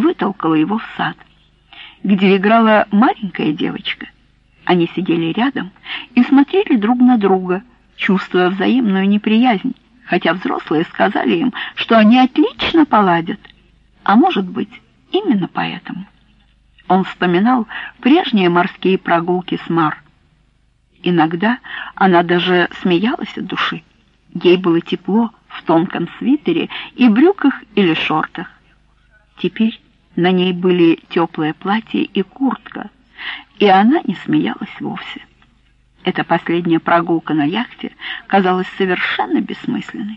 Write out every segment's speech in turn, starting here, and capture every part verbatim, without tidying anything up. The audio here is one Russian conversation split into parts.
вытолкала его в сад, где играла маленькая девочка. Они сидели рядом и смотрели друг на друга, чувствуя взаимную неприязнь, хотя взрослые сказали им, что они отлично поладят. А может быть, именно поэтому. Он вспоминал прежние морские прогулки с Мар. Иногда она даже смеялась от души. Ей было тепло в тонком свитере и брюках или шортах. Теперь на ней были теплое платье и куртка, и она не смеялась вовсе. Эта последняя прогулка на яхте казалась совершенно бессмысленной.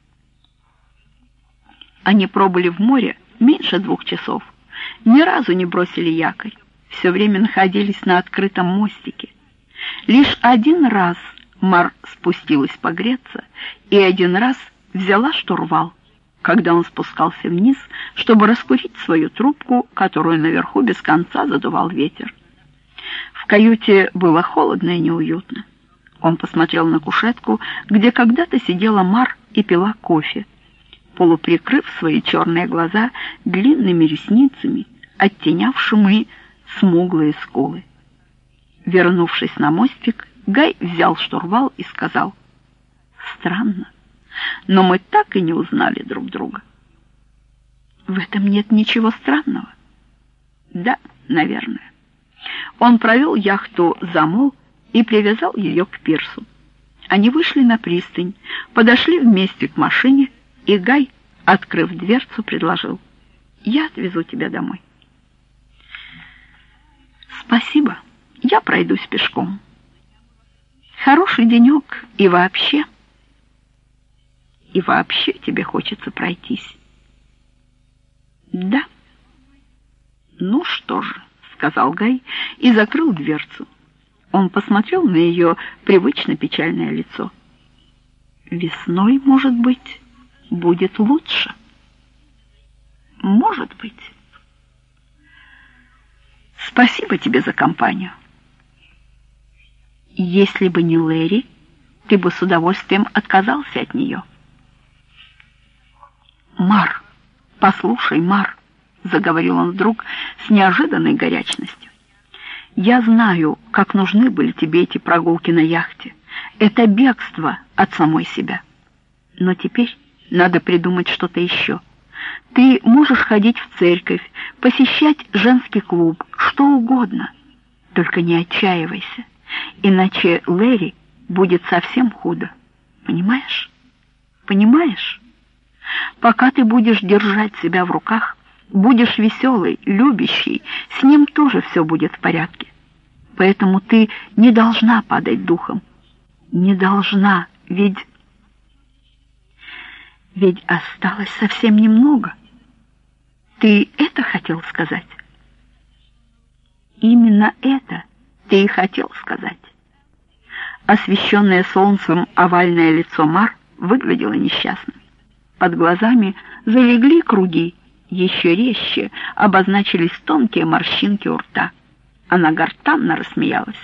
Они пробыли в море меньше двух часов, ни разу не бросили якорь, все время находились на открытом мостике. Лишь один раз Мар спустилась погреться и один раз взяла штурвал, когда он спускался вниз, чтобы раскурить свою трубку, которую наверху без конца задувал ветер. В каюте было холодно и неуютно. Он посмотрел на кушетку, где когда-то сидела Мар и пила кофе, полуприкрыв свои черные глаза длинными ресницами, оттенявшими смуглые скулы. Вернувшись на мостик, Гай взял штурвал и сказал: «Странно, но мы так и не узнали друг друга». «В этом нет ничего странного». «Да, наверное». Он провел яхту за мол и привязал ее к пирсу. Они вышли на пристань, подошли вместе к машине, и Гай, открыв дверцу, предложил: «Я отвезу тебя домой». «Спасибо, я пройдусь пешком. Хороший денек, и вообще...» «И вообще тебе хочется пройтись?» «Да». «Ну что же», — сказал Гай и закрыл дверцу. Он посмотрел на ее привычно печальное лицо. «Весной, может быть, будет лучше?» «Может быть». «Спасибо тебе за компанию». «Если бы не Лэри, ты бы с удовольствием отказался от нее». «Мар, послушай, Мар», — заговорил он вдруг с неожиданной горячностью, «я знаю, как нужны были тебе эти прогулки на яхте. Это бегство от самой себя. Но теперь надо придумать что-то еще. Ты можешь ходить в церковь, посещать женский клуб, что угодно. Только не отчаивайся, иначе Лэри будет совсем худо. Понимаешь? Понимаешь? Пока ты будешь держать себя в руках, будешь веселой, любящей, с ним тоже все будет в порядке. Поэтому ты не должна падать духом. Не должна, ведь... Ведь осталось совсем немного. Ты это хотел сказать? Именно это ты и хотел сказать. Освещенное солнцем овальное лицо Мар выглядело несчастным. Под глазами залегли круги, еще резче обозначились тонкие морщинки у рта. Она гортанно рассмеялась.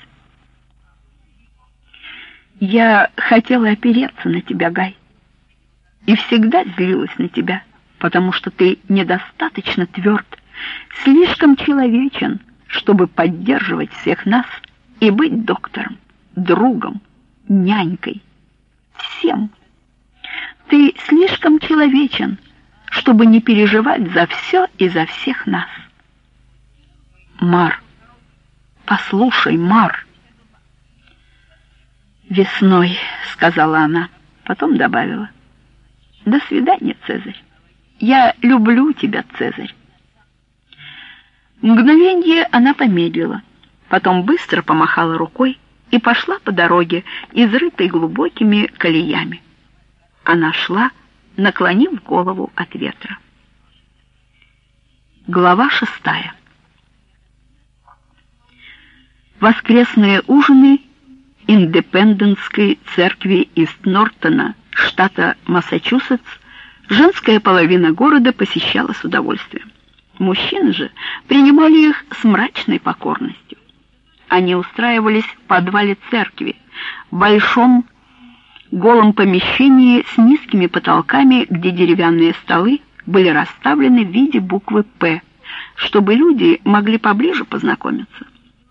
«Я хотела опереться на тебя, Гай, и всегда злилась на тебя, потому что ты недостаточно тверд, слишком человечен, чтобы поддерживать всех нас и быть доктором, другом, нянькой, всем. Ты слишком человечен, чтобы не переживать за все и за всех нас». «Мар, послушай, Мар». «Весной», — сказала она, потом добавила: «До свидания, Цезарь. Я люблю тебя, Цезарь». Мгновенье она помедлила, потом быстро помахала рукой и пошла по дороге, изрытой глубокими колеями. Она шла, наклонив голову от ветра. Глава шестая. Воскресные ужины Индепендентской церкви Ист-Нортона, штата Массачусетс, женская половина города посещала с удовольствием. Мужчины же принимали их с мрачной покорностью. Они устраивались в подвале церкви, в большом голом помещении с низкими потолками, где деревянные столы были расставлены в виде буквы «П», чтобы люди могли поближе познакомиться.